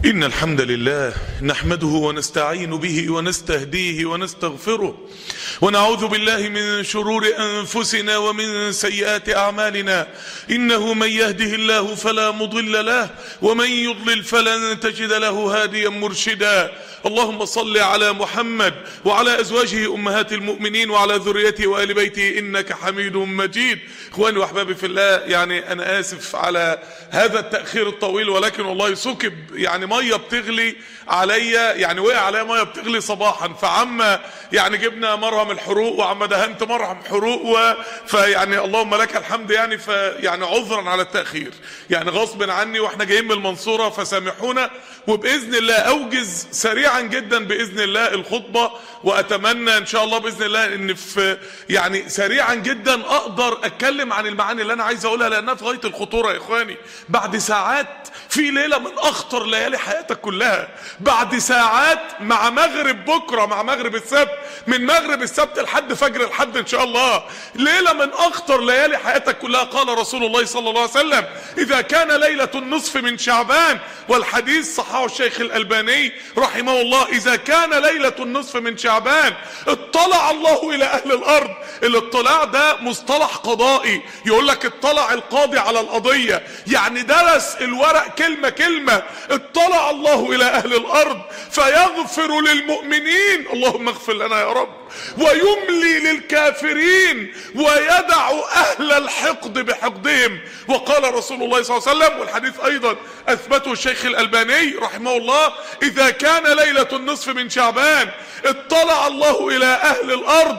إن الحمد لله نحمده ونستعين به ونستهديه ونستغفره ونعوذ بالله من شرور أنفسنا ومن سيئات أعمالنا. إنه من يهده الله فلا مضل له ومن يضلل فلن تجد له هاديا مرشدا. اللهم صل على محمد وعلى أزواجه أمهات المؤمنين وعلى ذريته وآل بيته إنك حميد مجيد. إخواني وأحبابي في الله، يعني أنا آسف على هذا التأخير الطويل، ولكن والله سكب يعني مية بتغلي عليا، يعني وقع عليا مية بتغلي صباحا، فعما يعني جبنا مرهم الحروق وعما دهنت مرهم حروق فيعني اللهم لك الحمد، يعني فيعني عذرا على التأخير، يعني غصب عني واحنا جايين من المنصورة، فسامحونا. وبإذن الله أوجز سريعا جدا بإذن الله الخطبة، وأتمنى إن شاء الله بإذن الله إن في يعني سريعا جدا أقدر أتكلم عن المعاني اللي أنا عايز أقولها، لأنها في غاية الخطورة يا إخواني. بعد ساعات في ليلة من أخطر ليالي حياتك كلها، بعد ساعات مع مغرب بكرة، مع مغرب السبت، من مغرب السبت لحد فجر الحد إن شاء الله، ليلة من أخطر ليالي حياتك كلها. قال رسول الله صلى الله عليه وسلم: إذا كان ليلة النصف من شعبان، والحديث صححه الشيخ الألباني رحمه الله، إذا كان ليلة النصف من شعبان اطلع الله إلى أهل الأرض. الاطلاع ده مصطلح قضائي، يقول لك اطلع القاضي على القضية، يعني درس الورق كلمة كلمة. اطلع الله إلى أهل الأرض فيغفر للمؤمنين، اللهم اغفر لنا يا رب، ويملي للكافرين ويدع أهل الحقد بحقدهم. وقال رسول الله صلى الله عليه وسلم، والحديث أيضا أثبته الشيخ الألباني رحمه الله: إذا كان ليلة النصف من شعبان اطلع الله إلى أهل الأرض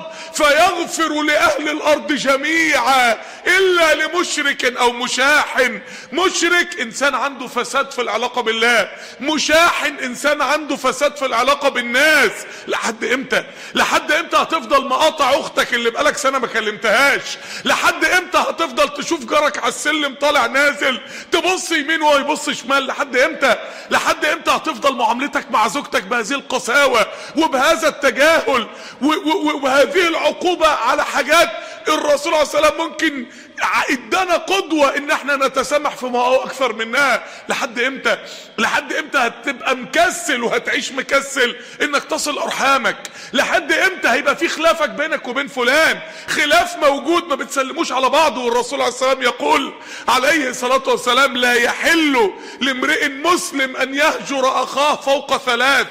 فيغفر لأهل الأرض جميعا إلا لمشرك أو مشاحن. مشرك إنسان عنده فساد في العلاقة بالله، مشاحن إنسان عنده فساد في العلاقة بالناس. لحد إمتى؟ لحد إمتى هتفضل مقاطع أختك اللي بقالك سنة ما كلمتهاش؟ لحد إمتى هتفضل تشوف جارك على السلم طالع نازل تبص يمين وهو يبص شمال؟ لحد إمتى؟ لحد إمتى هتفضل معاملتك مع زوجتك بهذه القساوة وبهذا التجاهل وهذه العقوبة على حاجات الرسول عليه السلام ممكن ادانا قدوة ان احنا نتسامح في ما اكثر منها؟ لحد امتى؟ لحد امتى هتبقى مكسل وهتعيش مكسل انك تصل ارحامك؟ لحد امتى هيبقى في خلافك بينك وبين فلان؟ خلاف موجود ما بتسلموش على بعض، والرسول عليه السلام يقول عليه الصلاة والسلام: لا يحل لامرئ مسلم ان يهجر اخاه فوق ثلاث.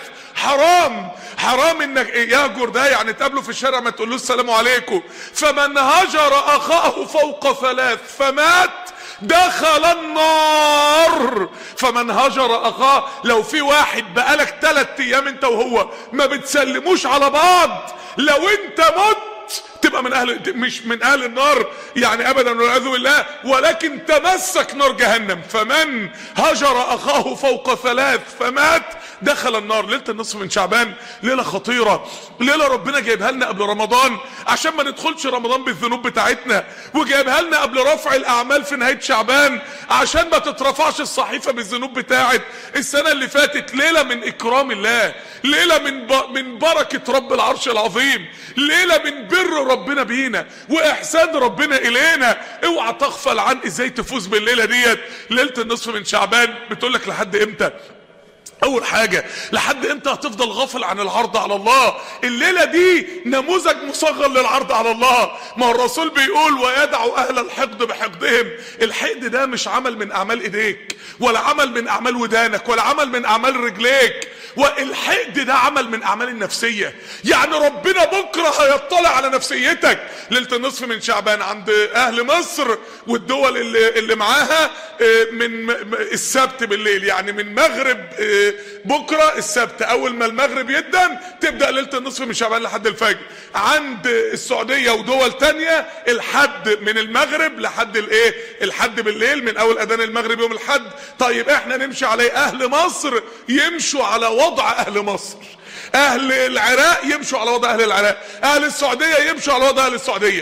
حرام انك يهجر، ده يعني تقابله في الشارع ما تقولوش السلام عليكم. فمن هجر اخاه فوق ثلاث فمات دخل النار. فمن هجر اخاه، لو في واحد بقالك 3 ايام انت وهو ما بتسلموش على بعض، لو انت مت تبقى من مش من اهل النار يعني ابدا والعياذ بالله، ولكن تمسك نار جهنم. فمن هجر اخاه فوق ثلاث فمات دخل النار. ليله النصف من شعبان ليله خطيره، ليله ربنا جايبها لنا قبل رمضان عشان ما ندخلش رمضان بالذنوب بتاعتنا، وجايبها لنا قبل رفع الاعمال في نهايه شعبان عشان ما تترفعش الصحيفه بالذنوب بتاعت السنه اللي فاتت. ليله من اكرام الله، ليله من بركه رب العرش العظيم، ليله من بر ربنا بينا واحسان ربنا الينا. اوعى تغفل عن ازاي تفوز بالليله ديت. ليله النصف من شعبان بتقول لك لحد امتى؟ اول حاجة، لحد امتى هتفضل غافل عن العرض على الله؟ الليلة دي نموذج مصغر للعرض على الله. ما الرسول بيقول: ويدع اهل الحقد بحقدهم. الحقد ده مش عمل من اعمال ايديك، ولا عمل من اعمال ودانك، ولا عمل من اعمال رجليك، والحقد ده عمل من اعمال النفسية. يعني ربنا بكرة هيطلع على نفسيتك. ليلة النصف من شعبان عند اهل مصر والدول اللي معاها من السبت بالليل، يعني من مغرب بكرة السبت، اول ما المغرب يدن تبدأ ليلة النصف من شعبان لحد الفجر. عند السعودية ودول تانية الحد من المغرب لحد الحد بالليل، من اول اذان المغرب يوم الحد. طيب احنا نمشي عليه؟ اهل مصر يمشوا على وضع اهل مصر، اهل العراق يمشوا على وضع اهل العراق، اهل السعودية يمشوا على وضع اهل السعودية.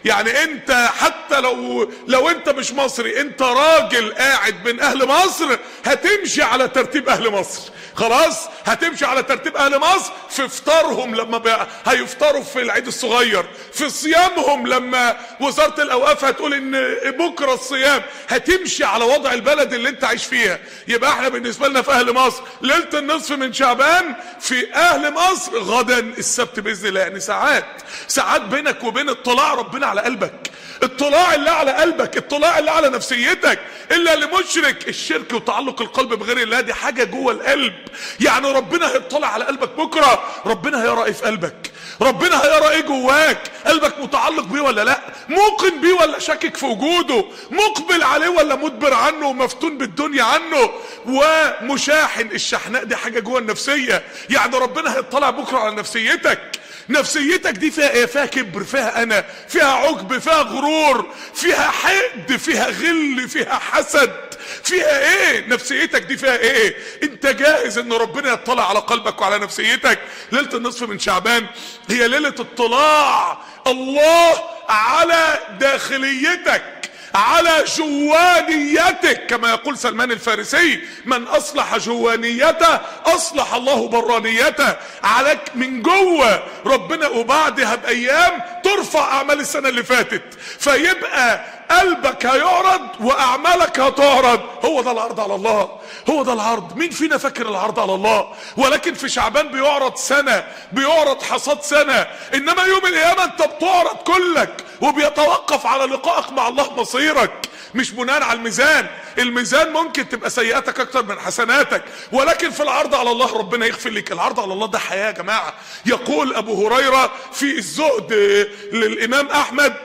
يعني انت حتى لو انت مش مصري، انت راجل قاعد من اهل مصر، هتمشي على ترتيب اهل مصر. خلاص هتمشي على ترتيب اهل مصر في فطارهم لما هيفطروا في العيد الصغير، في صيامهم لما وزارة الاوقاف هتقول ان بكرة الصيام، هتمشي على وضع البلد اللي انت عايش فيها. يبقى احنا بالنسبة لنا في اهل مصر ليلة النصف من شعبان في اهل مصر، غدا السبت باذن الله. يعني ساعات بينك وبين اطلاع ربنا على قلبك، اطلاع اللي على قلبك، اطلاع اللي على نفسيتك. الا لمشرك، الشرك وتعلق القلب بغير الله دي حاجة جوه القلب. يعني ربنا هيطلع على قلبك بكرة، ربنا هيرى ايه في قلبك، ربنا هيرى ايه جواك، قلبك متعلق بيه ولا لا، موقن بيه ولا شاكك في وجوده، مقبل عليه ولا مدبر عنه ومفتون بالدنيا عنه ومشاحن. الشحناء دي حاجة جوه النفسية. يعني ربنا هيطلع بكرة على نفسيتك دي فيها ايه؟ فيها كبر، فيها انا، فيها عجب، فيها غرور، فيها حقد، فيها غل، فيها حسد، فيها ايه؟ نفسيتك دي فيها ايه؟ انت جاهز ان ربنا يطلع على قلبك وعلى نفسيتك؟ ليلة النصف من شعبان هي ليلة اطلاع الله على داخليتك، على جوانيتك، كما يقول سلمان الفارسي: من اصلح جوانيته اصلح الله برانيته. عليك من جوه ربنا، وبعدها بايام ترفع اعمال السنه اللي فاتت، فيبقى قلبك هيعرض واعمالك هتعرض. هو ده العرض على الله، هو ده العرض. مين فينا فاكر العرض على الله؟ ولكن في شعبان بيعرض سنه، بيعرض حصاد سنه، انما يوم القيامه انت بتعرض كلك، وبيتوقف على لقائك مع الله مصيرك، مش بناء على الميزان. الميزان ممكن تبقى سيئاتك اكتر من حسناتك، ولكن في العرض على الله ربنا يغفر لك. العرض على الله ده حياة يا جماعة. يقول ابو هريرة في الزهد للامام احمد،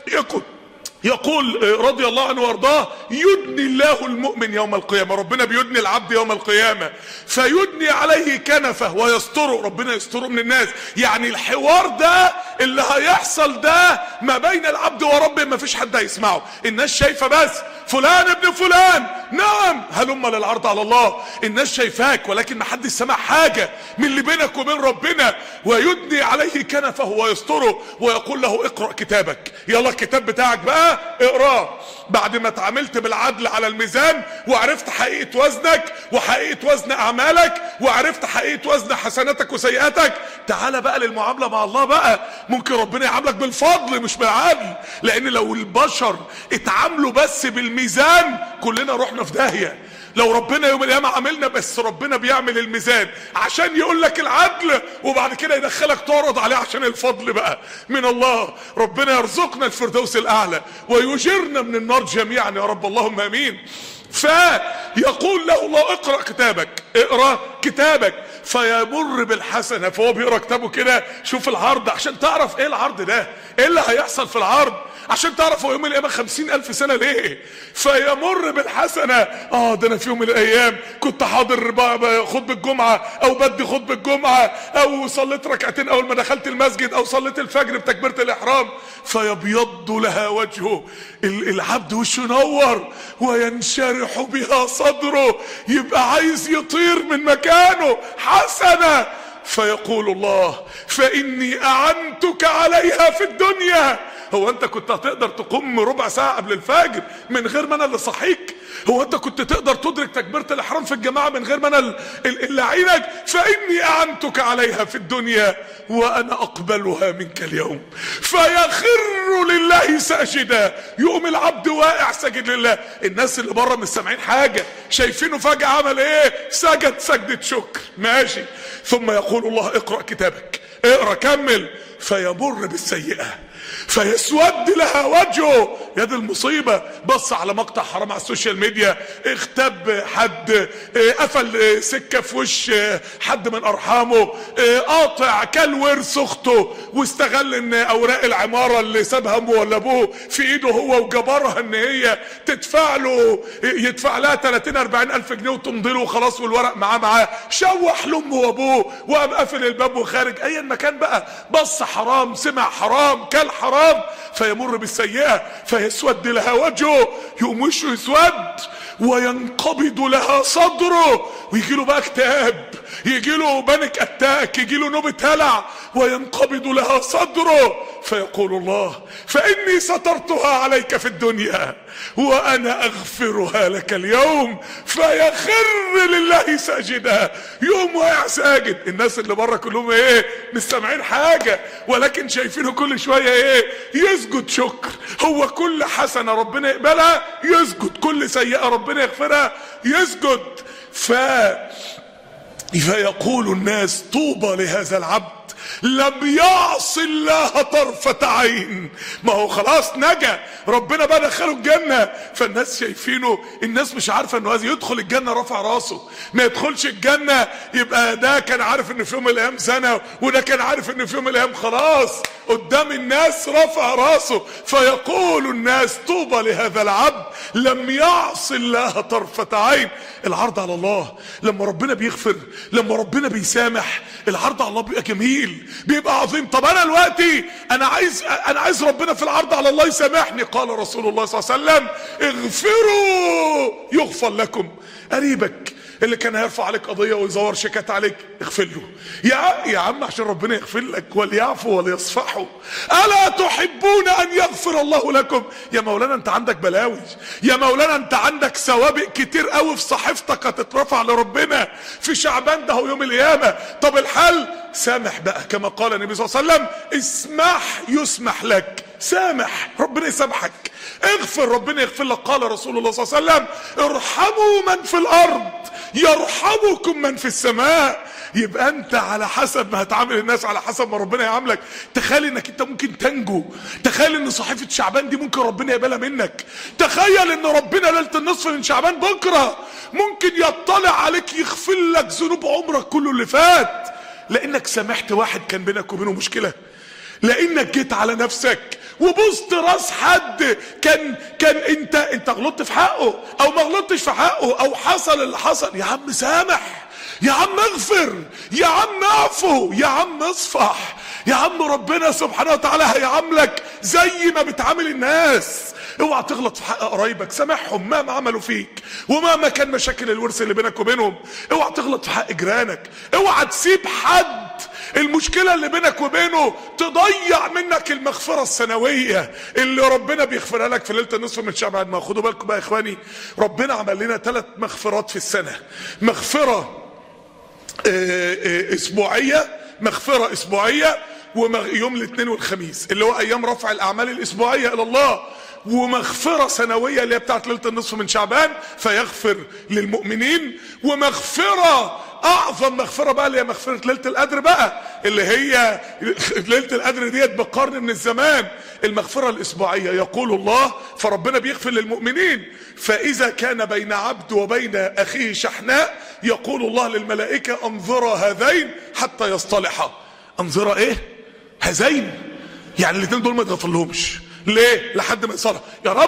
يقول رضي الله عنه وارضاه: يدني الله المؤمن يوم القيامة، ربنا بيدني العبد يوم القيامة، فيدني عليه كنفه ويستره، ربنا يستره من الناس. يعني الحوار ده اللي هيحصل ده ما بين العبد وربه، ما فيش حد هيسمعه، الناس شايفة بس فلان ابن فلان، نعم هلم للعرض على الله. الناس شايفاك ولكن ما حدش سمع حاجة من اللي بينك وبين ربنا. ويدني عليه كنفه ويستره ويقول له: اقرأ كتابك، يلا الكتاب بتاعك بقى اقراه. بعد ما اتعاملت بالعدل على الميزان، وعرفت حقيقة وزنك وحقيقة وزن اعمالك، وعرفت حقيقة وزن حسناتك وسيئاتك، تعال بقى للمعاملة مع الله بقى. ممكن ربنا يعاملك بالفضل مش بالعدل، لان لو البشر اتعاملوا بس بالميزان كلنا رحنا في داهية. لو ربنا يوم القيامة عملنا بس ربنا بيعمل الميزان عشان يقول لك العدل، وبعد كده يدخلك تعرض عليه عشان الفضل بقى من الله. ربنا يرزقنا الفردوس الاعلى ويجرنا من النار جميعا يا رب، اللهم امين. فيقول له الله: اقرأ كتابك، اقرأ كتابك. فيمر بالحسنة، فهو بيقرأ كتابه كده. شوف العرض عشان تعرف ايه العرض ده، ايه اللي هيحصل في العرض، عشان تعرف هو يوم القيامة 50,000 سنة ليه. فيمر بالحسنة، ده انا في يوم من الايام كنت حاضر خطبة الجمعة، او بدي خطبة الجمعة، او صليت ركعتين اول ما دخلت المسجد، او صليت الفجر بتكبيرة الاحرام. فيبيض لها وجهه، العبد وشه ينور وينشرح بها صدره، يبقى عايز يطير من مكانه. حسنة. فيقول الله: فإني أعنتك عليها في الدنيا. هو انت كنت هتقدر تقوم ربع ساعة قبل الفجر من غير ما انا اللي صحيك؟ هو انت كنت تقدر تدرك تكبيرة الاحرام في الجماعة من غير ما انا اللي اعينك؟ فاني اعنتك عليها في الدنيا وانا اقبلها منك اليوم. فيخر لله ساجدا، يقوم العبد واقع ساجد لله. الناس اللي بره مش سامعين حاجة، شايفينه فجأة عمل ايه؟ سجد سجدة شكر، ماشي. ثم يقول الله: اقرأ كتابك، اقرأ كمل. فيمر بالسيئة فيسود لها وجهه. يد المصيبة، بص على مقطع حرام على السوشيال ميديا، اغتاب حد، قفل سكة في وش حد من ارحامه، قاطع كل ورث اخته، واستغل ان اوراق العمارة اللي سابها امه ولا ابوه في ايده هو، وجبرها ان هي تدفع له، يدفع لها 30-40 الف جنيه وتمضي له وخلاص، والورق معاه. شوح لامه وابوه وقام قافل الباب وخارج. ايا مكان بقى، بص حرام، سمع حرام، كل حرام. فيمر بالسيئة فيسود لها وجهه، يقوم وشه يسود، وينقبض لها صدره، ويجي له بقى اكتئاب، يجي له بانيك اتاك، يجي له نوبة هلع، وينقبض لها صدره. فيقول الله فإني سترتها عليك في الدنيا وأنا أغفرها لك اليوم، فيخر لله ساجدا، يوم واقع ساجد. الناس اللي بره كلهم ايه؟ مش سامعين حاجة، ولكن شايفينه كل شوية ايه؟ يسجد شكر. هو كل حسنة ربنا يقبلها يسجد، كل سيئة ربنا يغفرها يسجد. فيقول الناس طوبى لهذا العبد لم يعص الله طرفة عين. ما هو خلاص نجا، ربنا بقى دخله الجنة. فالناس شايفينه، الناس مش عارفة انه هذا يدخل الجنة رفع راسه، ما يدخلش الجنة يبقى ده كان عارف ان في يوم من الايام زنا، وده كان عارف ان في يوم من الايام خلاص قدام الناس رفع راسه. فيقول الناس طوبى لهذا العبد لم يعص الله طرفة عين. العرض على الله لما ربنا بيغفر، لما ربنا بيسامح، العرض على الله بيبقى جميل، بيبقى عظيم. طب انا دلوقتي انا عايز ربنا في العرض على الله يسامحني. قال رسول الله صلى الله عليه وسلم اغفروا يغفر لكم. قريبك اللي كان هيرفع عليك قضية ويزور شيكات عليك اغفر له يا عم عشان ربنا يغفر لك، وليعفوا وليصفحوا. ألا تحبون أن يغفر الله لكم؟ يا مولانا انت عندك بلاوي، يا مولانا انت عندك سوابق كتير قوي في صحيفتك هتترفع لربنا في شعبان ده ويوم القيامة. طب الحل سامح بقى، كما قال النبي صلى الله عليه وسلم اسمح يسمح لك. سامح ربنا يسامحك، اغفر ربنا يغفر لك. قال رسول الله صلى الله عليه وسلم ارحموا من في الارض يرحمكم من في السماء. يبقى انت على حسب ما هتعامل الناس على حسب ما ربنا يعاملك. تخيل انك انت ممكن تنجو، تخيل ان صحيفة شعبان دي ممكن ربنا يقبلها منك، تخيل ان ربنا ليلة النصف من شعبان بكرة ممكن يطلع عليك يغفر لك ذنوب عمرك كله اللي فات، لانك سامحت واحد كان بينك وبينه مشكلة، لانك جيت على نفسك وبوست راس حد كان انت غلطت في حقه او ما غلطتش في حقه او حصل اللي حصل. يا عم سامح، يا عم اغفر، يا عم اعفو، يا عم اصفح. يا عم ربنا سبحانه وتعالى هيعاملك زي ما بتعامل الناس. اوعى تغلط في حق قرايبك، سامحهم مهما عملوا فيك ومهما كان مشاكل الورث اللي بينك وبينهم. اوعى تغلط في حق جيرانك، اوعى تسيب حد المشكلة اللي بينك وبينه تضيع منك المغفرة السنوية اللي ربنا بيغفرها لك في ليلة النصف من شعبان. ما خدوا بالكم بقى يا اخواني، ربنا عمل لنا 3 مغفرات في السنة. مغفرة اسبوعية، مغفرة اسبوعية ويوم الاثنين والخميس اللي هو ايام رفع الاعمال الاسبوعية الى الله، ومغفرة سنوية اللي هي بتاعت ليلة النصف من شعبان فيغفر للمؤمنين، ومغفرة اعظم مغفرة بقى اللي هي مغفرة ليلة القدر بقى، اللي هي ليلة القدر ديت بقرن من الزمان. المغفرة الاسبوعية يقول الله فربنا بيغفر للمؤمنين، فاذا كان بين عبد وبين اخيه شحناء يقول الله للملائكة انظرا هذين حتى يصطلحا. انظرا ايه؟ هذين، يعني الاثنين دول ما يتغفر لهمش. ليه؟ لحد ما يصلح.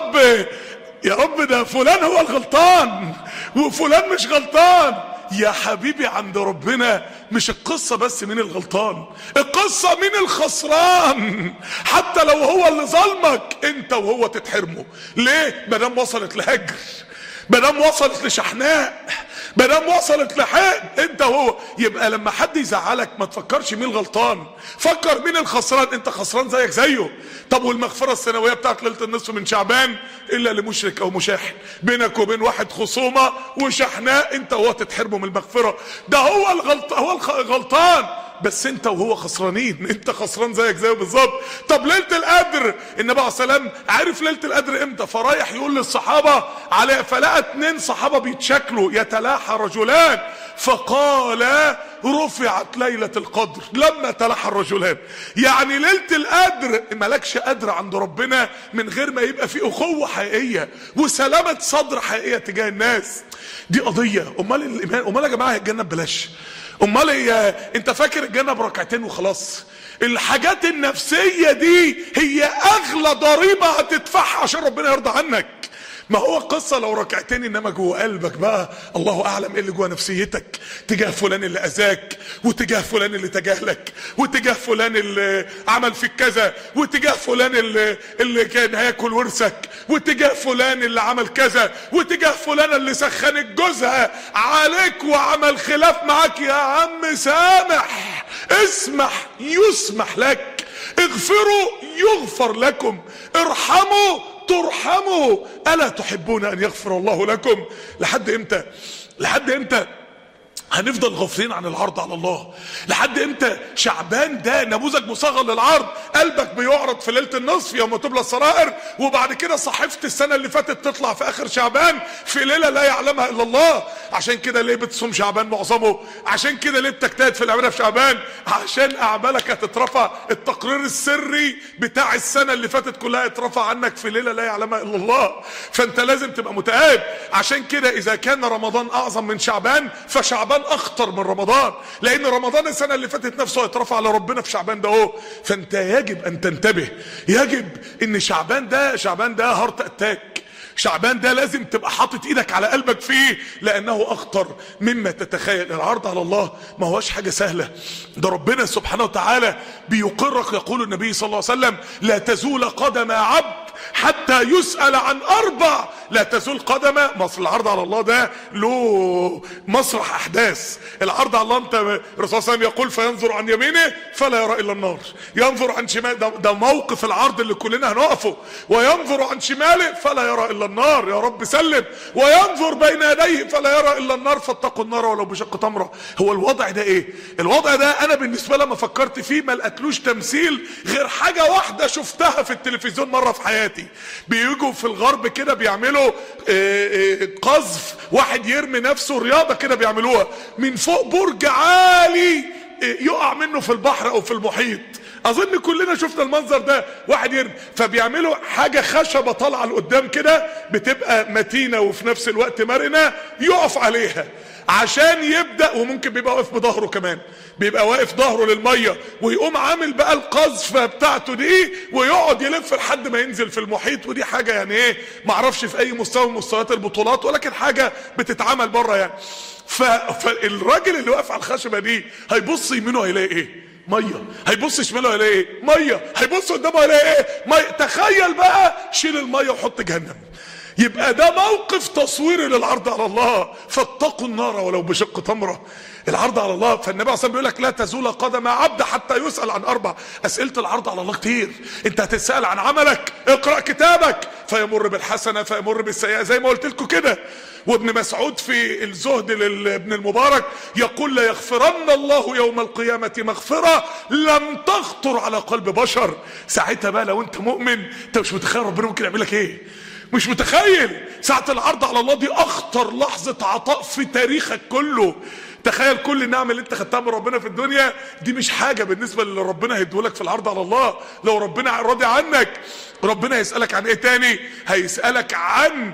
يا رب ده فلان هو الغلطان وفلان مش غلطان. يا حبيبي عند ربنا مش القصة بس مين الغلطان، القصة مين الخسران. حتى لو هو اللي ظلمك انت وهو تتحرموا. ليه؟ مادام وصلت لهجر، مادام وصلت لشحناء، مادام وصلت لحق انت وهو. يبقى لما حد يزعلك ما تفكرش مين الغلطان، فكر مين الخسران. انت خسران زيك زيه. طب والمغفرة السنوية بتاعت ليلة النصف من شعبان الا لمشرك او مشاحن، بينك وبين واحد خصومة وشحناء انت وهو تتحرموا من المغفرة. ده هو الغلطان، بس انت وهو خسرانين، انت خسران زيك زيه بالظبط. طب ليلة القدر النبي عليه الصلاة والسلام عارف ليلة القدر امتى، فرايح يقول للصحابة عليه، فلقى 2 صحابة بيتشكلوا يتلاحى رجلان، فقال رفعت ليلة القدر لما تلاحى الرجلان. يعني ليلة القدر مالكش قدر عند ربنا من غير ما يبقى في اخوة حقيقية وسلامة صدر حقيقية تجاه الناس. دي قضية. امال الايمان، امال يا جماعة الجنة ببلاش؟ امال انت فاكر الجنة بركعتين وخلاص؟ الحاجات النفسية دي هي اغلى ضريبة هتدفعها عشان ربنا يرضى عنك. ما هو القصة لو ركعتين انما جوه قلبك بقى الله اعلم ايه اللي جوه نفسيتك تجاه فلان اللي اذاك، وتجاه فلان اللي تجاهلك، وتجاه فلان اللي عمل فيك كذا، وتجاه فلان اللي كان هياكل ورثك، وتجاه فلان اللي عمل كذا، وتجاه فلان اللي سخنت جوزها عليك وعمل خلاف معاك. يا عم سامح، اسمح يسمح لك. اغفروا يغفر لكم، ارحموا ترحموا، ألا تحبون أن يغفر الله لكم؟ لحد امتى؟ لحد امتى هنفضل غافلين عن العرض على الله؟ لحد امتى شعبان ده نموذج مصغر للعرض؟ قلبك بيعرض في ليله النصف يوم تبلى السرائر، وبعد كده صحيفه السنه اللي فاتت تطلع في اخر شعبان في ليله لا يعلمها الا الله. عشان كده ليه بتصوم شعبان معظمه؟ عشان كده ليه بتجتهد في العباده في شعبان؟ عشان اعمالك هتترفع، التقرير السري بتاع السنه اللي فاتت كلها يترفع عنك في ليله لا يعلمها الا الله. فانت لازم تبقى متآب. عشان كده اذا كان رمضان اعظم من شعبان فشعبان اخطر من رمضان، لان رمضان السنه اللي فاتت نفسه هيترفع على ربنا في شعبان ده اهو. فانت يجب ان تنتبه، يجب ان شعبان ده هارت اتاك. شعبان ده لازم تبقى حاطط ايدك على قلبك فيه، لانه اخطر مما تتخيل. العرض على الله ما هوش حاجه سهله، ده ربنا سبحانه وتعالى بيقرك. يقول النبي صلى الله عليه وسلم: لا تزول قدم عبد حتى يسأل عن أربع. لا تزول قدمه. مصر العرض على الله ده له مسرح أحداث. العرض على الله، انت الرسول صلى الله عليه وسلم يقول: فينظر عن يمينه فلا يرى إلا النار، ينظر عن شماله، ده موقف العرض اللي كلنا هنقفه، وينظر عن شماله فلا يرى إلا النار، يا رب سلم، وينظر بين يديه فلا يرى إلا النار، فاتقوا النار ولو بشق تمرة. هو الوضع ده ايه؟ الوضع ده انا بالنسبة لما فكرت فيه ما لقيتلوش تمثيل غير حاجة واحدة شفتها في التلفزيون مرة في حياتي. بيجوا في الغرب كده بيعملوا قذف، واحد يرمي نفسه، رياضة كده بيعملوها من فوق برج عالي يقع منه في البحر او في المحيط. اظن كلنا شفنا المنظر ده، واحد يرمي، فبيعملوا حاجة خشبة طالعة لقدام كده بتبقى متينة وفي نفس الوقت مرنة، يقف عليها عشان يبدأ، وممكن بيبقى واقف بظهره كمان، بيبقى واقف ظهره للمية، ويقوم عامل بقى القذفة بتاعته دي ويقعد يلف لحد ما ينزل في المحيط. ودي حاجة يعني ايه، معرفش في اي مستوى من مستويات البطولات، ولكن حاجة بتتعمل بره يعني. فالراجل اللي واقف على الخشبة دي هيبص يمينه هيلاقي ايه؟ ميه. هيبص شماله هيلاقي ايه؟ ميه. هيبص قدامه هيلاقي ايه؟ ميه. تخيل بقى، شيل الميه وحط جهنم. يبقى ده موقف تصويري للعرض على الله. فاتقوا النار ولو بشق تمره. العرض على الله، فالنبي عليه الصلاه والسلام بيقول لك: لا تزول قدم عبد حتى يسأل عن اربع. اسئله العرض على الله كتير. انت هتسأل عن عملك، اقرأ كتابك فيمر بالحسنه فيمر بالسيئه، زي ما قلت لكم كده. وابن مسعود في الزهد لابن المبارك يقول: لا يغفرن الله يوم القيامة مغفرة لم تخطر على قلب بشر. ساعتها بقى لو انت مؤمن، انت مش متخيل ربنا ممكن يعمل لك ايه، مش متخيل. ساعة العرض على الله دي اخطر لحظة عطاء في تاريخك كله. تخيل كل النعم اللي انت خدتها من ربنا في الدنيا دي مش حاجة بالنسبة اللي ربنا هيديهولك في العرض على الله. لو ربنا راضي عنك، ربنا هيسألك عن ايه تاني؟ هيسألك عن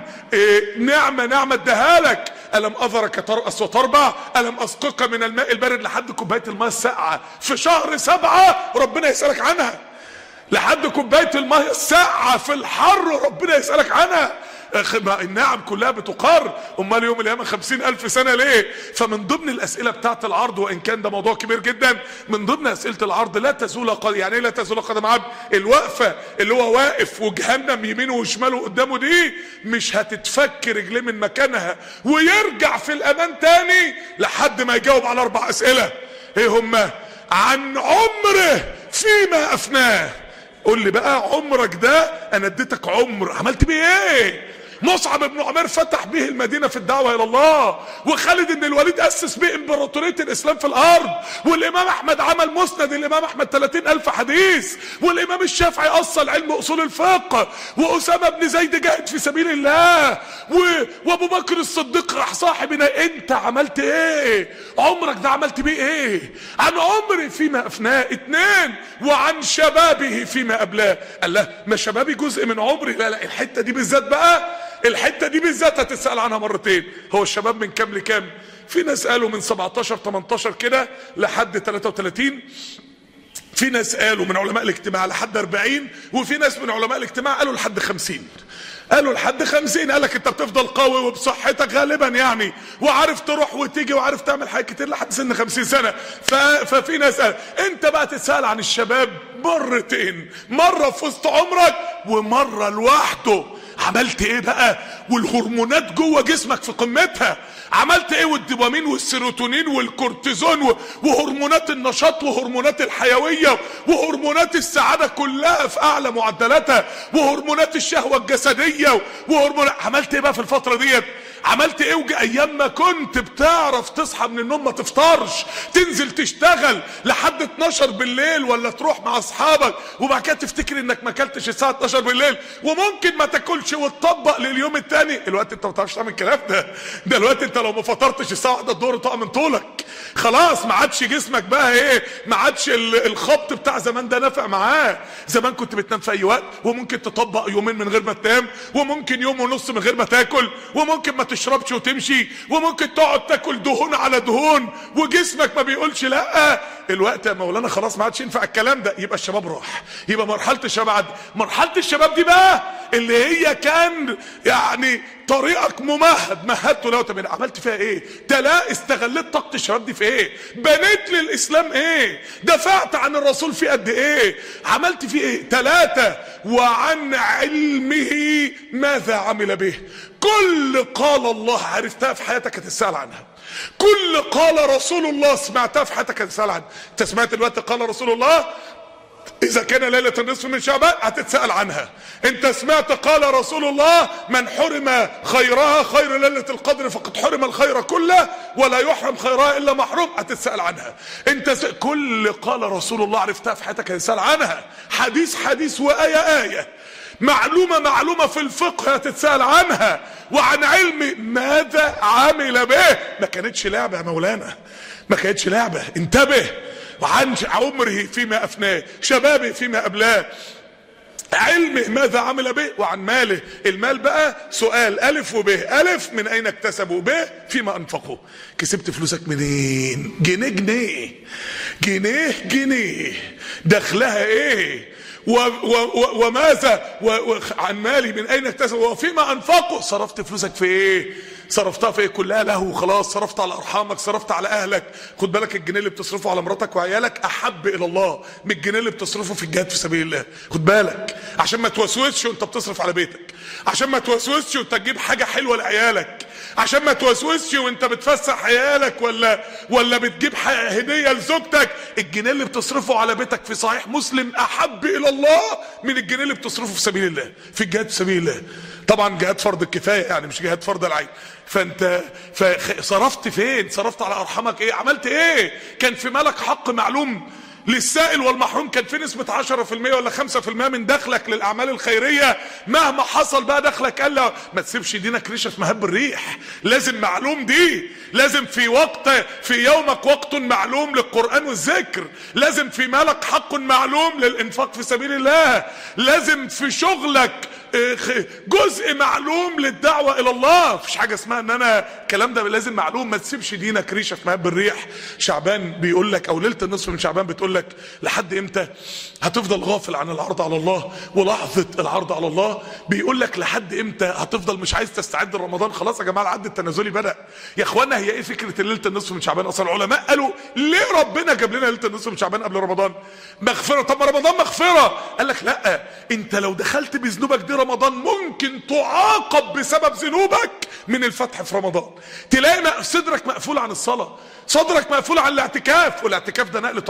نعمة اداها لك. ألم أذرك ترأس وتربع؟ ألم أسقك من الماء البارد لحد كوباية الماء الساقعة في شهر 7 ربنا يسألك عنها. لحد كوباية الماء الساقعة في الحر ربنا يسألك عنها. النعم كلها بتقر، امال يوم القيامه 50,000 سنه ليه؟ فمن ضمن الاسئله بتاعت العرض، وان كان ده موضوع كبير جدا، من ضمن اسئله العرض لا تزول قدم. يعني ايه لا تزول قدم عبد؟ الوقفه اللي هو واقف وجهنم يمينه وشماله قدامه دي مش هتتفك رجليه من مكانها ويرجع في الامان تاني لحد ما يجاوب على 4 اسئله. ايه هما؟ عن عمره فيما افناه. قول لي بقى، عمرك ده انا اديتك عمر، عملت بيه ايه؟ مصعب بن عمير فتح به المدينة في الدعوة الى الله، وخالد بن الوليد اسس به امبراطورية الاسلام في الارض، والامام احمد عمل مسند الامام احمد 30,000 حديث، والامام الشافعي اصل علم اصول الفقه، واسامة بن زيد جاهد في سبيل الله، وابو بكر الصديق راح صاحبنا. انت عملت ايه؟ عمرك ده عملت بيه ايه؟ عن عمري فيما افناه. 2 وعن شبابه فيما ابلاه. قال له ما شبابي جزء من عمري؟ لا الحتة دي بالذات بقى، الحتة دي بالذات هتسأل عنها مرتين. هو الشباب من كام لكام؟ في ناس قالوا من 17 18 كده لحد 33، في ناس قالوا من علماء الاجتماع لحد 40، وفي ناس من علماء الاجتماع قالوا لحد 50. قالوا لحد 50. قالك انت بتفضل قوي وبصحتك غالبا يعني، وعارف تروح وتيجي وعارف تعمل حاجات كتير لحد سن 50 سنة. ففي ناس قال انت بقى تسأل عن الشباب مرتين، مرة في وسط عمرك ومرة لوحده. عملت ايه بقى والهرمونات جوه جسمك في قمتها؟ عملت ايه والدوبامين والسيروتونين والكورتيزون وهرمونات النشاط وهرمونات الحيوية وهرمونات السعادة كلها في اعلى معدلاتها وهرمونات الشهوة الجسدية عملت ايه بقى في الفترة ديت؟ عملت ايه ايام ما كنت بتعرف تصحى من النوم ما تفطرش، تنزل تشتغل لحد 12 بالليل ولا تروح مع اصحابك وبعد كده تفتكر انك ما اكلتش الساعه 12 بالليل وممكن ما تاكلش وتطبق لليوم الثاني؟ الوقت انت ما بتعرفش تعمل الكلام ده. الوقت انت لو ما فطرتش الساعه 1 الظهر تقع من طولك، خلاص ما عادش جسمك بقى ايه، ما عادش الخبط بتاع زمان ده نافع معاه. زمان كنت بتنام في اي وقت وممكن تطبق يومين من غير ما تنام وممكن يوم ونص من غير ما تاكل وممكن ما تشربش وتمشي وممكن تقعد تاكل دهون على دهون وجسمك ما بيقولش لا. الوقت يا مولانا خلاص ما عادش ينفع الكلام ده. يبقى الشباب راح، يبقى مرحله الشباب عد. مرحله الشباب دي بقى اللي هي كان يعني طريقك مهدته له. طب عملت فيها ايه؟ استغلت طاقه الشباب دي في ايه؟ بنيت للاسلام ايه؟ دفعت عن الرسول في قد ايه؟ عملت فيه ايه؟ 3 وعن علمه ماذا عمل به. كل قال الله عرفتها في حياتك هتسأل عنها، كل قال رسول الله سمعتها في حياتك هتسأل عنها. انت سمعت دلوقتي قال رسول الله اذا كان ليلة النصف من شعبان هتتسأل عنها. انت سمعت قال رسول الله من حرم خيرها خير ليلة القدر فقد حرم الخير كله ولا يحرم خيرها الا محروم، هتتسأل عنها. انت كل قال رسول الله عرفتها في حياتك هتتسأل عنها. حديث وآية معلومة في الفقه هتتسأل عنها. وعن علم ماذا عمل به. ما كانتش لعبة يا مولانا، ما كانتش لعبة. انتبه. وعن عمره فيما أفناه، شبابه فيما أبلاه، علمه ماذا عمل به، وعن ماله. المال بقى سؤال ألف وبه. ألف من أين اكتسبوا، به فيما أنفقوا. كسبت فلوسك منين؟ جنيه دخلها ايه؟ وماذا عن مالي من اين اكتسب وفيما انفقه. صرفت فلوسك في ايه؟ صرفتها في ايه؟ كلها له خلاص. صرفت على ارحامك، صرفت على اهلك. خد بالك الجنيه اللي بتصرفه على مراتك وعيالك احب الى الله من الجنيه اللي بتصرفه في الجهاد في سبيل الله. خد بالك عشان ما توسوسش وانت بتصرف على بيتك، عشان ما توسوسش وانت تجيب حاجه حلوه لعيالك، عشان ما توسوسش وانت بتفسح عيالك ولا بتجيب هديه لزوجتك. الجنيه اللي بتصرفه على بيتك في صحيح مسلم احب الى الله من الجنيه اللي بتصرفه في سبيل الله، في الجهاد في سبيل الله. طبعا جهاد فرض الكفايه يعني، مش جهاد فرض العين. فانت صرفت فين؟ صرفت على ارحامك ايه؟ عملت ايه؟ كان في مالك حق معلوم للسائل والمحروم؟ كان في نسبة 10% ولا 5% من دخلك للأعمال الخيرية؟ مهما حصل بقى دخلك قال ما تسيبش دينك ريشة في مهب الريح. لازم معلوم دي، لازم في يومك وقت معلوم للقرآن والذكر، لازم في مالك حق معلوم للإنفاق في سبيل الله، لازم في شغلك جزء معلوم للدعوة الى الله. مفيش حاجة اسمها ان انا الكلام ده لازم معلوم. ما تسيبش دينك ريشة في مهب الريح. شعبان بيقول لك او ليلة النصف من شعبان بتقول لك لحد امتى هتفضل غافل عن العرض على الله ولحظة العرض على الله؟ بيقول لك لحد امتى هتفضل مش عايز تستعد لرمضان؟ خلاص يا جماعة العد التنازلي بدأ يا اخوانا. هي ايه فكرة ليلة النصف من شعبان اصلا؟ العلماء قالوا ليه ربنا جاب لنا ليلة النصف من شعبان قبل رمضان؟ مغفرة. طب ما رمضان مغفرة. قال لك لا، انت لو دخلت بذنوبك دي رمضان ممكن تعاقب بسبب ذنوبك من الفتح في رمضان. تلاقي صدرك مقفول عن الصلاة، صدرك مقفول عن الاعتكاف، والاعتكاف ده نقلة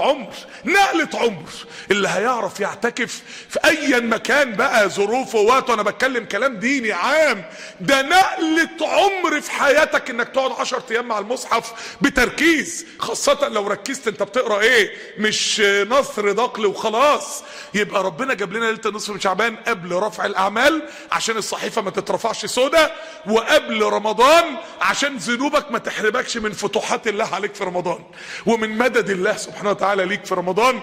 عمر. اللي هيعرف يعتكف في اي مكان بقى ظروفه وقته، انا بتكلم كلام ديني عام، ده نقلة عمر في حياتك انك تقعد 10 ايام مع المصحف بتركيز، خاصة لو ركزت انت بتقرأ ايه، مش نصر دقل وخلاص. يبقى ربنا جاب لنا ليلة النصف من شعبان قبل رفع الاعمال عشان الصحيفة ما تترفعش سودة، وقبل رمضان عشان ذنوبك ما تحرمكش من فتوحات الله عليك في رمضان ومن مدد الله سبحانه وتعالى ليك في رمضان.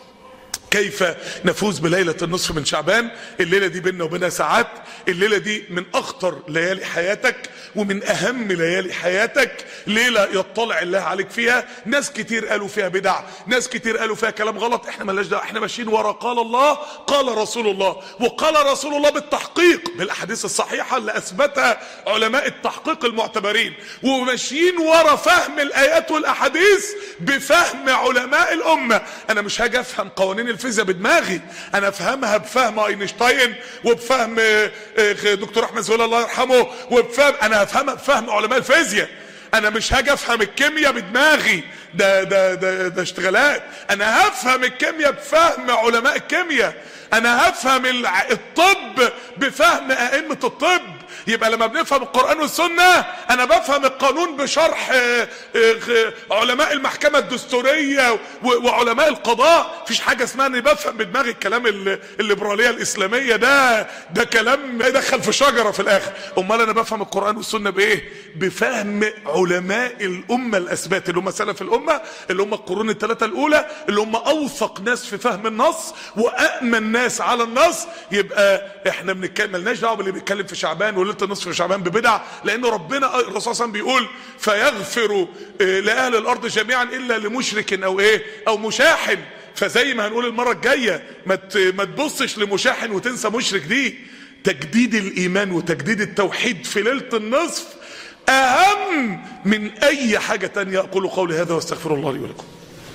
كيف نفوز بليلة النصف من شعبان؟ الليلة دي بيننا وبينها ساعات. الليلة دي من اخطر ليالي حياتك ومن اهم ليالي حياتك. ليلة يطلع الله عليك فيها. ناس كتير قالوا فيها بدع، ناس كتير قالوا فيها كلام غلط، احنا مالناش دعوه، احنا ماشيين ورا قال الله قال رسول الله، وقال رسول الله بالتحقيق بالاحاديث الصحيحة اللي اثبتها علماء التحقيق المعتبرين، وماشيين ورا فهم الايات والاحاديث بفهم علماء الامه. انا مش هاجي افهم قوانين الفيزياء بدماغي، انا افهمها بفهم اينشتاين وبفهم دكتور احمد زويل الله يرحمه، انا هفهمها بفهم علماء الفيزياء. انا مش هاجي افهم الكيمياء بدماغي، ده اشتغالات. انا هفهم الكيمياء بفهم علماء الكيمياء. انا هفهم الطب بفهم ائمة الطب. يبقى لما بنفهم القرآن والسنة انا بفهم القانون بشرح علماء المحكمة الدستورية وعلماء القضاء. مفيش حاجة اسمها اني بفهم بدماغي الكلام الليبرالية الاسلامية، ده كلام يدخل في شجرة في الاخر. امال انا بفهم القرآن والسنة بايه؟ بفهم علماء الامة الاسبات اللي هم سلف الامة، اللي هم القرون الثلاثة الاولى، اللي هم اوثق ناس في فهم النص وامن ناس على النص. يبقى احنا بنتكلم، مالناش دعوه باللي بيتكلم في شعبان وليله النصف في شعبان ببدع، لان ربنا الرسول صلى الله عليه وسلم بيقول فيغفر لاهل الارض جميعا الا لمشرك او مشاحن. فزي ما هنقول المره الجايه ما تبصش لمشاحن وتنسى مشرك. دي تجديد الايمان وتجديد التوحيد في ليله النصف اهم من اي حاجه تانية. اقول قولي هذا واستغفر الله لي ولكم.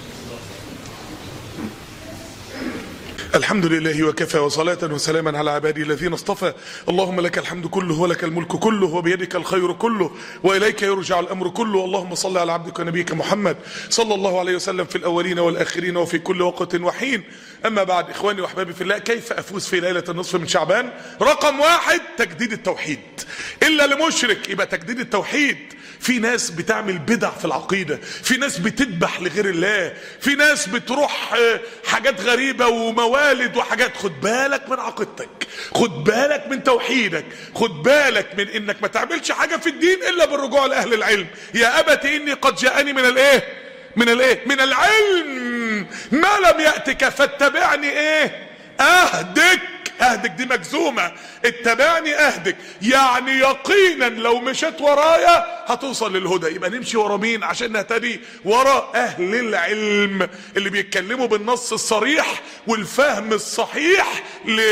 الحمد لله وكفى، وصلاة وسلاما على عبادي الذين اصطفى. اللهم لك الحمد كله ولك الملك كله وبيدك الخير كله وإليك يرجع الأمر كله. اللهم صل على عبدك ونبيك محمد صلى الله عليه وسلم في الأولين والآخرين وفي كل وقت وحين. أما بعد، إخواني وأحبابي في الله، كيف أفوز في ليلة النصف من شعبان؟ رقم 1 تجديد التوحيد. إلا لمشرك، يبقى تجديد التوحيد. في ناس بتعمل بدع في العقيدة، في ناس بتذبح لغير الله، في ناس بتروح حاجات غريبة وموالد وحاجات. خد بالك من عقيدتك، خد بالك من توحيدك، خد بالك من انك ما تعملش حاجة في الدين الا بالرجوع لأهل العلم. يا أبت إني قد جاءني من العلم ما لم يأتك فاتبعني اهدك دي مجزومة. اتبعني اهدك، يعني يقينا لو مشيت ورايا هتوصل للهدى. يبقى نمشي ورا مين عشان نهتدي؟ ورا اهل العلم اللي بيتكلموا بالنص الصريح والفهم الصحيح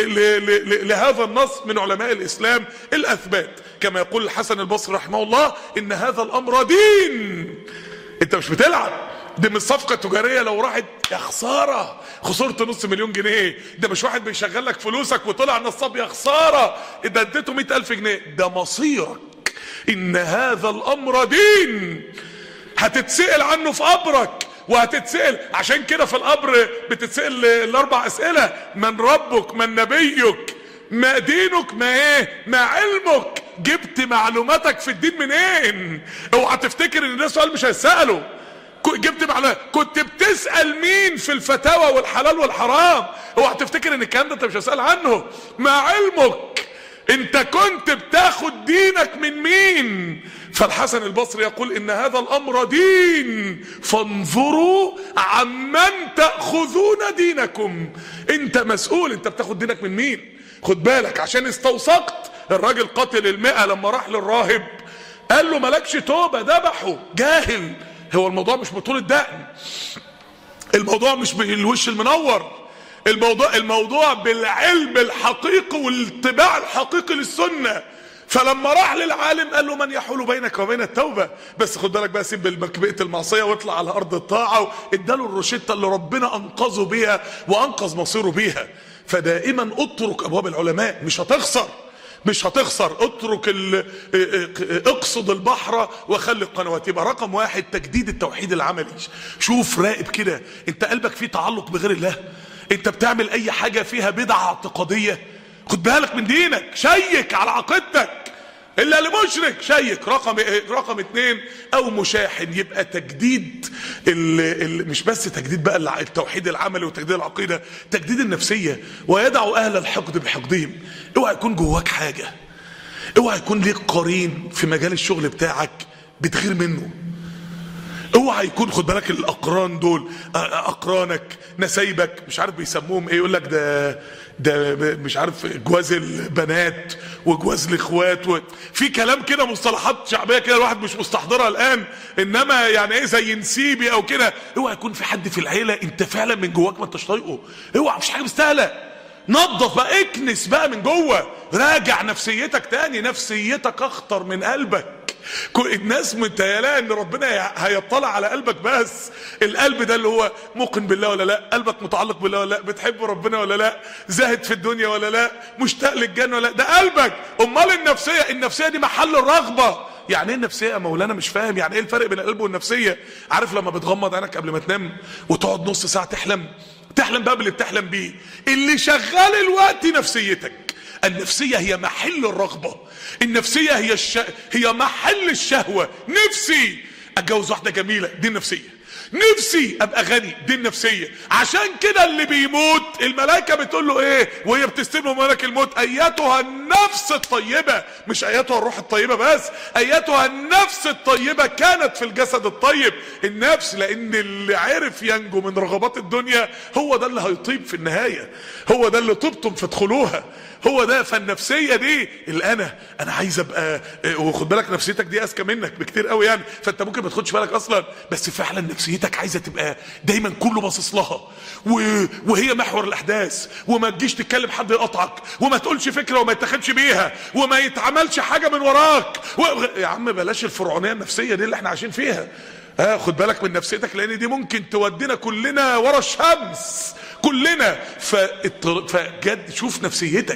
لهذا النص من علماء الاسلام الاثبات. كما يقول الحسن البصري رحمه الله: ان هذا الامر دين. انت مش بتلعب، دي مش صفقة تجارية لو راحت يا خسارة، خسرت نص مليون جنيه. ده مش واحد بيشغل لك فلوسك وطلع نصاب يا خسارة، ده اديته 100,000 جنيه. ده مصيرك. ان هذا الامر دين، هتتسأل عنه في قبرك وهتتسأل. عشان كده في القبر بتتسأل الاربع اسئلة: من ربك، من نبيك، ما دينك، ما علمك. جبت معلوماتك في الدين منين؟ اوعى تفتكر ان ده سؤال مش هيسأله. جبت معلومات، كنت بتسأل مين في الفتاوى والحلال والحرام؟ اوعى تفتكر ان الكلام ده انت مش هتسأل عنه. ما علمك، انت كنت بتاخد دينك من مين؟ فالحسن البصري يقول: ان هذا الامر دين فانظروا عمن تأخذون دينكم. انت مسؤول، انت بتاخد دينك من مين؟ خد بالك. عشان استوثقت الراجل قاتل 100 لما راح للراهب قال له مالكش توبة، ذبحه. جاهل. هو الموضوع مش بطول الدقن، الموضوع مش بالوش المنور، الموضوع بالعلم الحقيقي والاتباع الحقيقي للسنة. فلما راح للعالم قال له: من يحول بينك وبين التوبة؟ بس خد بالك بقى، سيب بيئة المعصية واطلع على ارض الطاعة. اداله الروشتة اللي ربنا انقذه بيها وانقذ مصيره بيها. فدائما اترك ابواب العلماء، مش هتخسر. اترك اقصد البحر وخلي القنوات. يبقى رقم 1 تجديد التوحيد العملي. شوف، راقب كده، انت قلبك فيه تعلق بغير الله؟ انت بتعمل اي حاجة فيها بدعة اعتقادية؟ خد بالك من دينك، شيك على عقيدتك. الا لمشرك شيك. رقم 2 او مشاحن. يبقى تجديد مش بس تجديد بقى التوحيد العملي وتجديد العقيدة، تجديد النفسية. ويدعو اهل الحقد بحقدهم. اوعى يكون جواك حاجة، اوعى يكون ليك قرين في مجال الشغل بتاعك بتغير منه. اوعى يكون، خد بالك، الاقران دول اقرانك نسايبك مش عارف بيسموهم ايه، يقول لك ده مش عارف جواز البنات وجواز الاخوات في كلام كده، مصطلحات شعبيه كده الواحد مش مستحضرها الان، انما يعني ايه زي نسيبي او كده. اوعى يكون في حد في العيله انت فعلا من جواك ما انتش طايقه. اوعى، مش حاجه مستاهله. نظف بقى، اكنس بقى من جوه، راجع نفسيتك تاني. نفسيتك اخطر من قلبك. الناس متهيألها ان ربنا هيطلع على قلبك بس. القلب ده اللي هو موقن بالله ولا لا، قلبك متعلق بالله ولا لا، بتحب ربنا ولا لا، زاهد في الدنيا ولا لا، مشتاق للجنة ولا لا، ده قلبك. امال النفسية دي محل الرغبة. يعني ايه النفسية يا مولانا؟ مش فاهم يعني ايه الفرق بين القلب والنفسية. عارف لما بتغمض عينك قبل ما تنام وتقعد نص ساعة تحلم بقى باللي بتحلم بيه، اللي شغال الوقت نفسيتك. النفسية هي محل الرغبة، النفسية هي محل الشهوة. نفسي اتجوز واحدة جميلة، دي النفسية. نفسي ابقى غني، دي النفسية. عشان كده اللي بيموت الملائكة بتقول له ايه وهي بتستلم ملك الموت؟ ايتها النفس الطيبة. مش ايتها الروح الطيبة بس، ايتها النفس الطيبة كانت في الجسد الطيب. النفس، لان اللي عرف ينجو من رغبات الدنيا هو ده اللي هيطيب في النهاية، هو ده اللي طبتم فادخلوها، هو ده. فالنفسية دي اللي انا عايز ابقى، وخد بالك نفسيتك دي اذكى منك بكتير قوي يعني، فانت ممكن ما تاخدش بالك اصلا، بس فعلا نفسيتك عايزه تبقى دايما كله باصص لها، وهي محور الاحداث، وما تجيش تتكلم حد يقطعك، وما تقولش فكره وما يتاخدش بيها، وما يتعملش حاجه من وراك. يا عم بلاش الفرعونيه النفسيه دي اللي احنا عايشين فيها. خد بالك من نفسيتك، لان دي ممكن تودينا كلنا ورا الشمس كلنا. فجد شوف نفسيتك،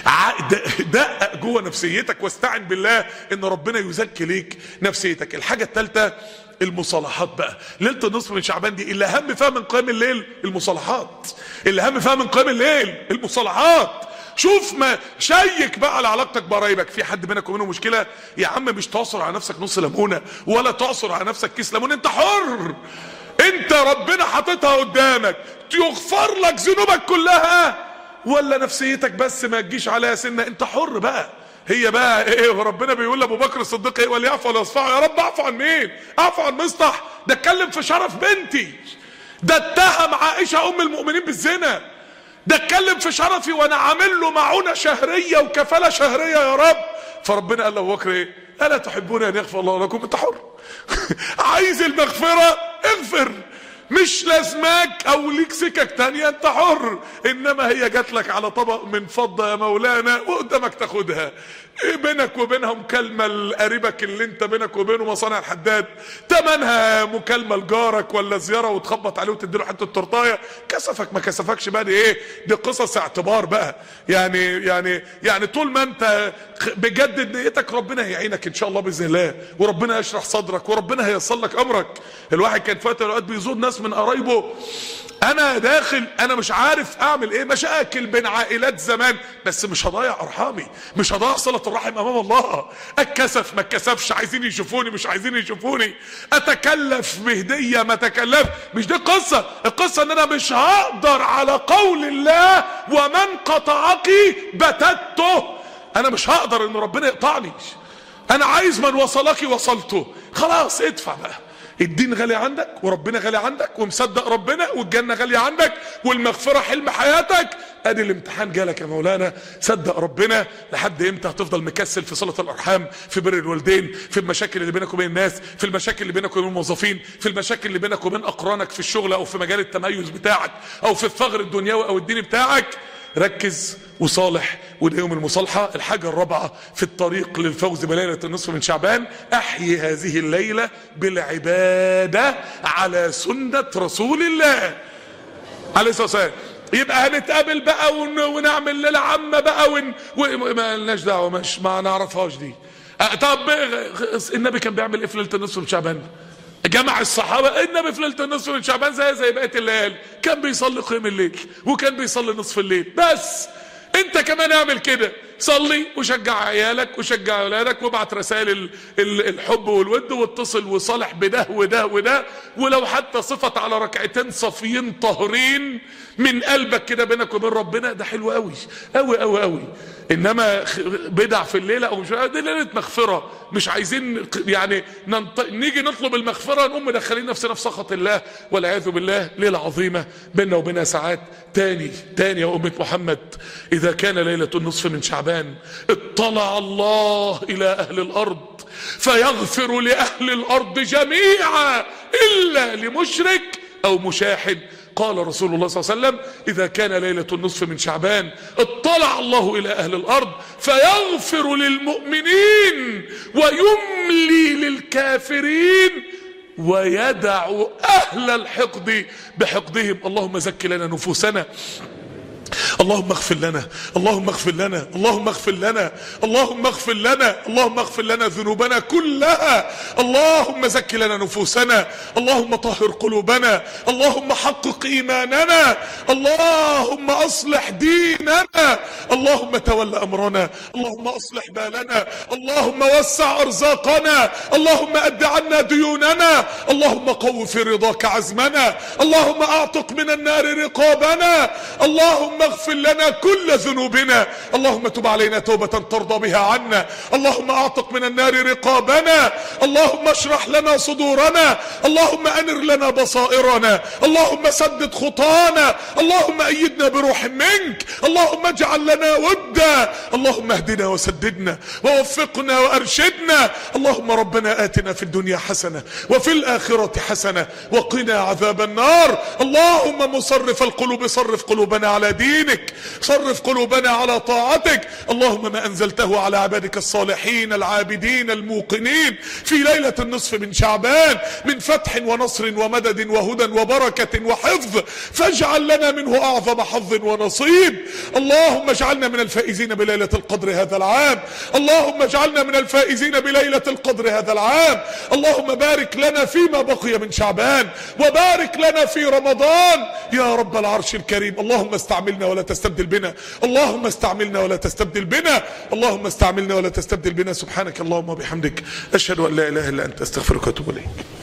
دقق جوه نفسيتك، واستعن بالله ان ربنا يزكي ليك نفسيتك. الحاجة الثالثة المصالحات بقى. ليلة النصف من شعبان دي اللي اهم فيها من قيام الليل المصالحات، اللي اهم فيها من قيام الليل المصالحات. شوف، ما شيك بقى على علاقتك بقرايبك. في حد بينك وبينه مشكلة، يا عم مش تعصر على نفسك نص ليمونه ولا تعصر على نفسك كيس ليمون، انت حر. انت ربنا حاططها قدامك، يغفر لك ذنوبك كلها ولا نفسيتك بس ما تجيش عليها سنه، انت حر بقى. هي بقى ايه؟ ربنا بيقول لابو بكر الصديق ايه؟ وليعفو ولا يا رب اعفو عن مين؟ اعفو عن مصطح؟ ده اتكلم في شرف بنتي، ده اتهم عائشه ام المؤمنين بالزنا، ده اتكلم في شرفي وانا عامل له معونه شهريه وكفاله شهريه يا رب. فربنا قال لابو بكر ايه؟ الا تحبون ان يغفر الله لكم؟ انت حر. عايز المغفره اغفر، مش لازماك او ليك سكك تانية، انت حر. انما هي جات لك على طبق من فضة يا مولانا وقدامك تاخدها. بينك وبينها مكالمة لقريبك اللي انت بينك وبينه مصانع الحداد، تمنها مكالمة لجارك ولا زيارة وتخبط عليه وتديله حتة تورتايه. كسفك ما كسفكش بقى، دي ايه؟ دي قصص اعتبار بقى. يعني طول ما انت بجدد نيتك ربنا هيعينك ان شاء الله باذن الله، وربنا يشرح صدرك، وربنا هييسر لك امرك. الواحد كان فات الوقت بيزور ناس من قرايبه، انا داخل انا مش عارف اعمل ايه، مشاكل بين عائلات زمان، بس مش هضيع ارحامي، مش هضيع صلة الرحم امام الله. اتكسف ما اتكسفش، عايزين يشوفوني مش عايزين يشوفوني، اتكلف بهدية ما اتكلف، مش دي القصة. القصة ان انا مش هقدر على قول الله ومن قطعك بتته. انا مش هقدر ان ربنا يقطعني. انا عايز من وصلك وصلته، خلاص ادفع بقى. الدين غالي عندك، وربنا غالي عندك، ومصدق ربنا، والجنة غالية عندك، والمغفرة حلم حياتك. ادي الامتحان جالك يا مولانا. صدق ربنا. لحد امتى هتفضل مكسل في صلة الارحام، في بر الوالدين، في المشاكل اللي بينك وبين الناس، في المشاكل اللي بينك وبين الموظفين، في المشاكل اللي بينك وبين اقرانك في الشغل او في مجال التميز بتاعك او في الثغر الدنيوي او الديني بتاعك؟ ركز وصالح، وده يوم المصالحة. الحاجة الرابعة في الطريق للفوز بليلة النصف من شعبان: احيي هذه الليلة بالعبادة على سنة رسول الله عليه الصلاة والسلام. يبقى هنتقابل بقى ونعمل ليلة عامة بقى ما لناش دعوة، مش ما نعرفهاش دي. طب النبي كان بيعمل ايه في ليلة النصف من شعبان؟ جمع الصحابة. النبي في ليلة النصف من شعبان زي بقية الليالي كان بيصلي قيام الليل، وكان بيصلي نصف الليل. بس انت كمان اعمل كده، صلي وشجع عيالك وشجع اولادك، وابعت رسائل الحب والود، واتصل وصالح بده وده وده، ولو حتى صفت على ركعتين صافيين طاهرين من قلبك كده بينك وبين ربنا، ده حلو قوي قوي قوي قوي. انما بدع في الليله او مش دي ليله مغفره، مش عايزين يعني نيجي نطلب المغفره نقوم مدخلين نفسنا في سخط الله والعياذ بالله. ليله عظيمه بيننا وبينها ساعات. تاني يا امه محمد، اذا كان ليله النصف من شعبان اطلع الله الى اهل الارض فيغفر لاهل الارض جميعا الا لمشرك او مشاحن. قال رسول الله صلى الله عليه وسلم: إذا كان ليلة النصف من شعبان اطلع الله إلى أهل الأرض فيغفر للمؤمنين ويملي للكافرين ويدع أهل الحقد بحقدهم. اللهم زك لنا نفوسنا، اللهم اغفر لنا، اللهم اغفر لنا، اللهم اغفر لنا، اللهم اغفر لنا، اللهم اغفر لنا ذنوبنا كلها. اللهم زك لنا نفوسنا، اللهم طهر قلوبنا، اللهم حقق ايماننا، اللهم اصلح ديننا، اللهم تول امرنا، اللهم اصلح بالنا، اللهم وسع ارزاقنا، اللهم اد عنا ديوننا، اللهم قو في رضاك عزمنا، اللهم اعتق من النار رقابنا، اللهم اغفر لنا كل ذنوبنا، اللهم تب علينا توبة ترضى بها عنا، اللهم اعتق من النار رقابنا، اللهم اشرح لنا صدورنا، اللهم انر لنا بصائرنا، اللهم سدد خطانا، اللهم ايدنا بروح منك، اللهم اجعل لنا ودا، اللهم اهدنا وسددنا ووفقنا وارشدنا، اللهم ربنا آتنا في الدنيا حسنة وفي الآخرة حسنة وقنا عذاب النار. اللهم مصرف القلوب صرف قلوبنا على دينك، صرف قلوبنا على طاعتك. اللهم ما أنزلته على عبادك الصالحين العابدين الموقنين في ليلة النصف من شعبان من فتح ونصر ومدد وهدى وبركة وحفظ، فاجعل لنا منه أعظم حظ ونصيب. اللهم اجعلنا من الفائزين بليلة القدر هذا العام، اللهم اجعلنا من الفائزين بليلة القدر هذا العام. اللهم بارك لنا فيما بقي من شعبان وبارك لنا في رمضان يا رب العرش الكريم. اللهم استعملنا ولا تستبدل بنا، اللهم استعملنا ولا تستبدل بنا، اللهم استعملنا ولا تستبدل بنا. سبحانك اللهم وبحمدك، أشهد أن لا إله إلا أنت، أستغفرك وأتوب إليك.